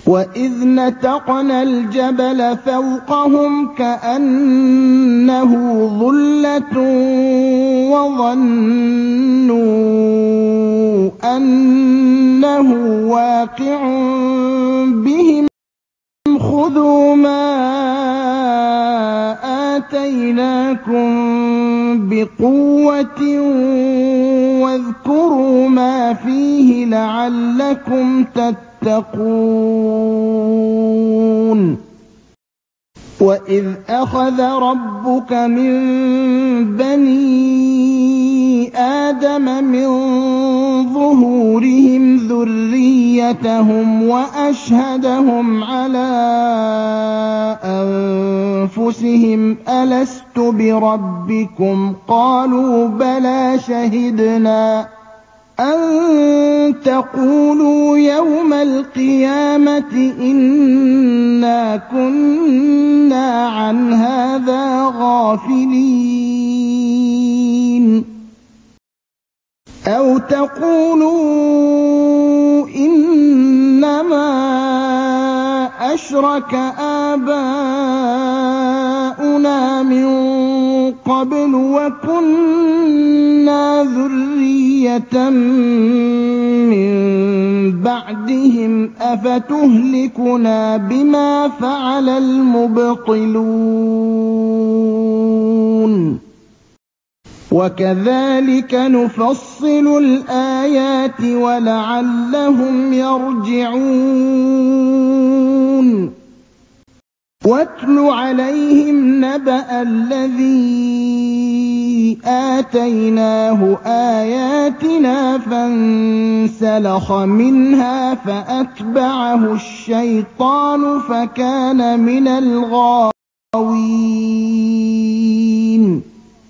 وَإِذْ نَتَقْنَا الْجَبَلَ فَوْقَهُمْ كَأَنَّهُ ظُلَّةٌ وَظَنُّوا أَنَّهُ وَاقِعٌ بِهِمْ خُذُوا مَا آتَيْنَاكُم بِقُوَّةٍ وَاذْكُرُوا مَا فِيهِ لَعَلَّكُمْ تَتَّقُونَ وَإِذْ أَخَذَ رَبُّكَ مِن بَنِي آدَمَ مِن ظُهُورِهِمْ ذُرِّيَّتَهُمْ وَأَشْهَدَهُمْ عَلَىٰ أَنفُسِهِمْ أَلَسْتُ بِرَبِّكُمْ ۖ قَالُوا بَلَىٰ شَهِدْنَا أَن تَقُولُوا يَوْمَ الْقِيَامَةِ إِنَّا كُنَّا عَنْ هَٰذَا غَافِلِينَ أَوْ تَقُولُوا إِنَّمَا أَشْرَكَ آبَاؤُنَا مِن قَبْلُ وَكُنَّا ذُرِّيَّةً مِّن بَعْدِهِمْ أَفَتُهْلِكُنَا بِمَا فَعَلَ الْمُبْطِلُونَ وَكَذَٰلِكَ نُفَصِّلُ الْآيَاتِ وَلَعَلَّهُمْ يَرْجِعُونَ وَاتْلُ عَلَيْهِمْ نَبَأَ الَّذِي آتَيْنَاهُ آيَاتِنَا فَانسَلَخَ مِنْهَا فَأَتْبَعَهُ الشَّيْطَانُ فَكَانَ مِنَ الْغَاوِينَ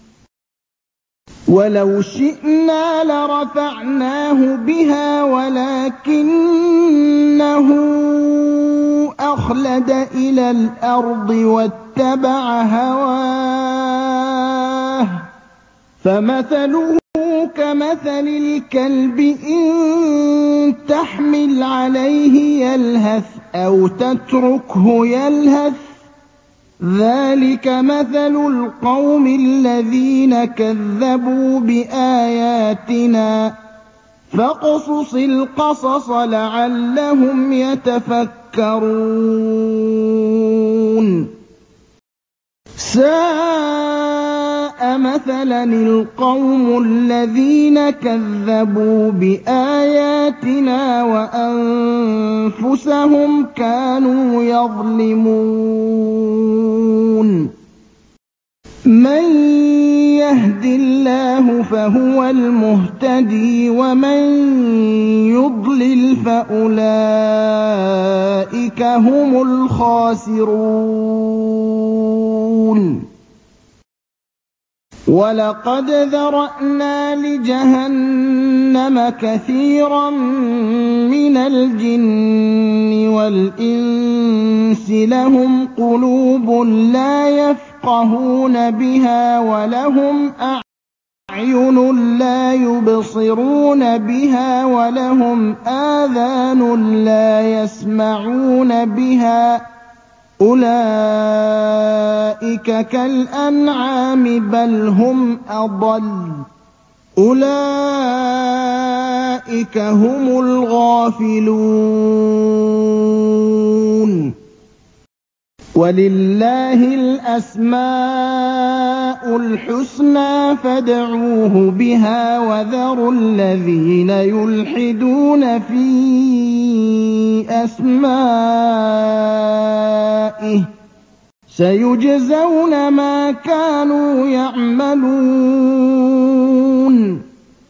وَلَوْ شِئْنَا لَرَفَعْنَاهُ بِهَا وَلَٰكِنَّهُ أَخْلَدَ إِلَى الْأَرْضِ وَاتَّبَعَ هَوَاهُ ۚ فَمَثَلُهُ كَمَثَلِ الْكَلْبِ إِن تَحْمِلْ عَلَيْهِ يَلْهَثْ أَوْ تَتْرُكْهُ يَلْهَث ۚ ذَٰلِكَ مَثَلُ الْقَوْمِ الَّذِينَ كَذَّبُوا بِآيَاتِنَا ۚ فَاقْصُصِ الْقَصَصَ لَعَلَّهُمْ يَتَفَكَّرُونَ سَاءَ مَثَلًا الْقَوْمُ الَّذِينَ كَذَّبُوا بِآيَاتِنَا وَأَنفُسَهُمْ كَانُوا يَظْلِمُونَ مَن يَهْدِ اللَّهُ فَهُوَ الْمُهْتَدِي وَمَن يُضْلِلْ فَأُولَٰئِكَ هُمُ الْخَاسِرُونَ وَلَقَدْ ذَرَأْنَا لِجَهَنَّمَ كَثِيرًا مِّنَ الْجِنِّ وَالْإِنسِ لَهُمْ قُلُوبٌ لَّا يَفْقَهُونَ بِهَا وَلَهُمْ أَعْيُنٌ لَّا يُبْصِرُونَ بِهَا وَلَهُمْ آذَانٌ لَّا يَسْمَعُونَ بِهَا ۚ أُولَٰئِكَ كَالْأَنْعَامِ بَلْ هُمْ أَضَلُّ ۚ أُولَٰئِكَ هُمُ الْغَافِلُونَ وَلِلَّهِ الْأَسْمَاءُ الْحُسْنَىٰ فَادْعُوهُ بِهَا وَذَرُوا الَّذِينَ يُلْحِدُونَ فِي أَسْمَائِهِ ۚ سَيُجْزَوْنَ مَا كَانُوا يَعْمَلُونَ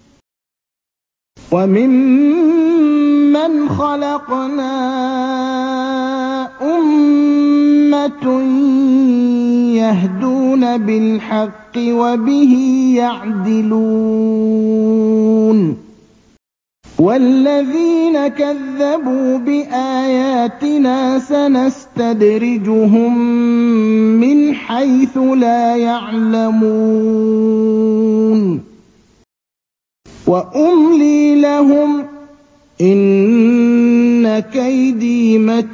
وَمِمَّنْ خَلَقْنَا أُمَّةٌ يَهْدُونَ بِالْحَقِّ وَبِهِ يَعْدِلُونَ وَالَّذِينَ كَذَّبُوا بِآيَاتِنَا سَنَسْتَدْرِجُهُم مِّنْ حَيْثُ لَا يَعْلَمُونَ وَأُمْلِي لَهُمْ ۚ إِنَّ إِنَّ كَيْدِي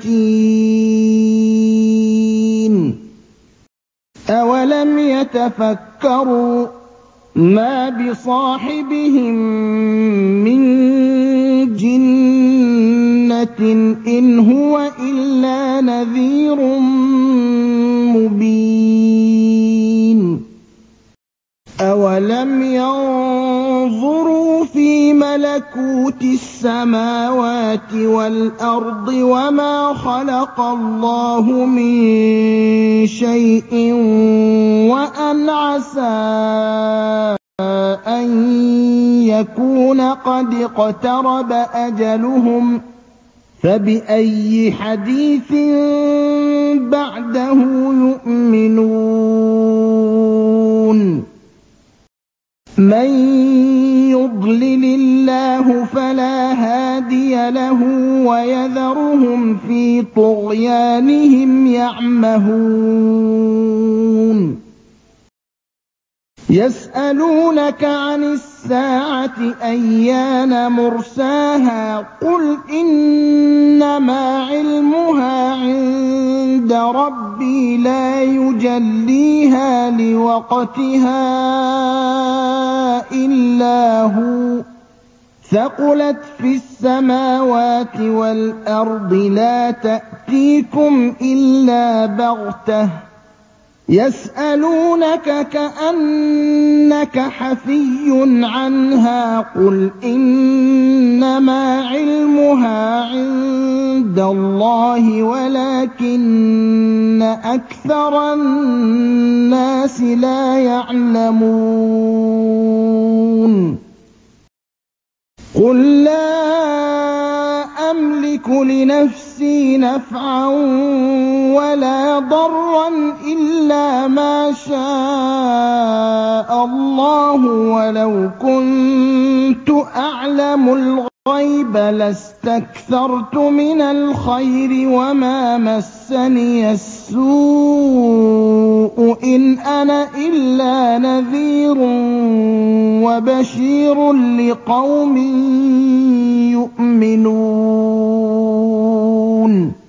مَتِينٌ أَوَلَمْ يَتَفَكَّرُوا مَا بِصَاحِبِهِم مِّن جِنَّةٍ إِنْ هُوَ إِلَّا نَذِيرٌ مُّبِينٌ أَوَلَمْ يَنظُرُوا فِي مَلَكُوتِ السَّمَاوَاتِ وَالْأَرْضِ وَمَا خَلَقَ اللَّهُ مِن شَيْءٍ وَأَنْ عَسَىٰ أَن يَكُونَ قَدِ اقْتَرَبَ أَجَلُهُمْ ۖ فَبِأَيِّ حَدِيثٍ بَعْدَهُ يُؤْمِنُونَ مَن يُضْلِلِ اللَّهُ فَلَا هَادِيَ لَهُ وَيَذَرُهُمْ فِي طُغْيَانِهِمْ يَعْمَهُونَ يَسْأَلُونَكَ عَنِ السَّاعَةِ أَيَّانَ مُرْسَاهَا قُلْ إِنَّمَا عِلْمُهَا عِندَ رَبِّي لَا يُجَلِّيهَا لِوَقْتِهَا إِلَّا هُوَ ثَقُلَتْ فِي السَّمَاوَاتِ وَالْأَرْضِ لَا تَأْتِيكُمْ إِلَّا بَغْتَةً يَسْأَلُونَكَ كَأَنَّكَ حَفِيٌّ عَنْهَا قُلْ إِنَّمَا عِلْمُهَا عِندَ اللَّهِ وَلَٰكِنَّ أَكْثَرَ النَّاسِ لَا يَعْلَمُونَ قُل لَّا أَمْلِكُ لِنَفْسِي نَفْعًا وَلَا ضَرًّا إِلَّا مَا شَاءَ اللَّهُ وَلَوْ كُنتُ أَعْلَمُ الْغَيْبَ لَاسْتَكْثَرْتُ مِنَ الْخَيْرِ وَمَا مَسَّنِيَ السُّوءُ إِنْ أَنَا إِلَّا نَذِيرٌ وَبَشِيرٌ لِّقَوْمٍ يُؤْمِنُونَ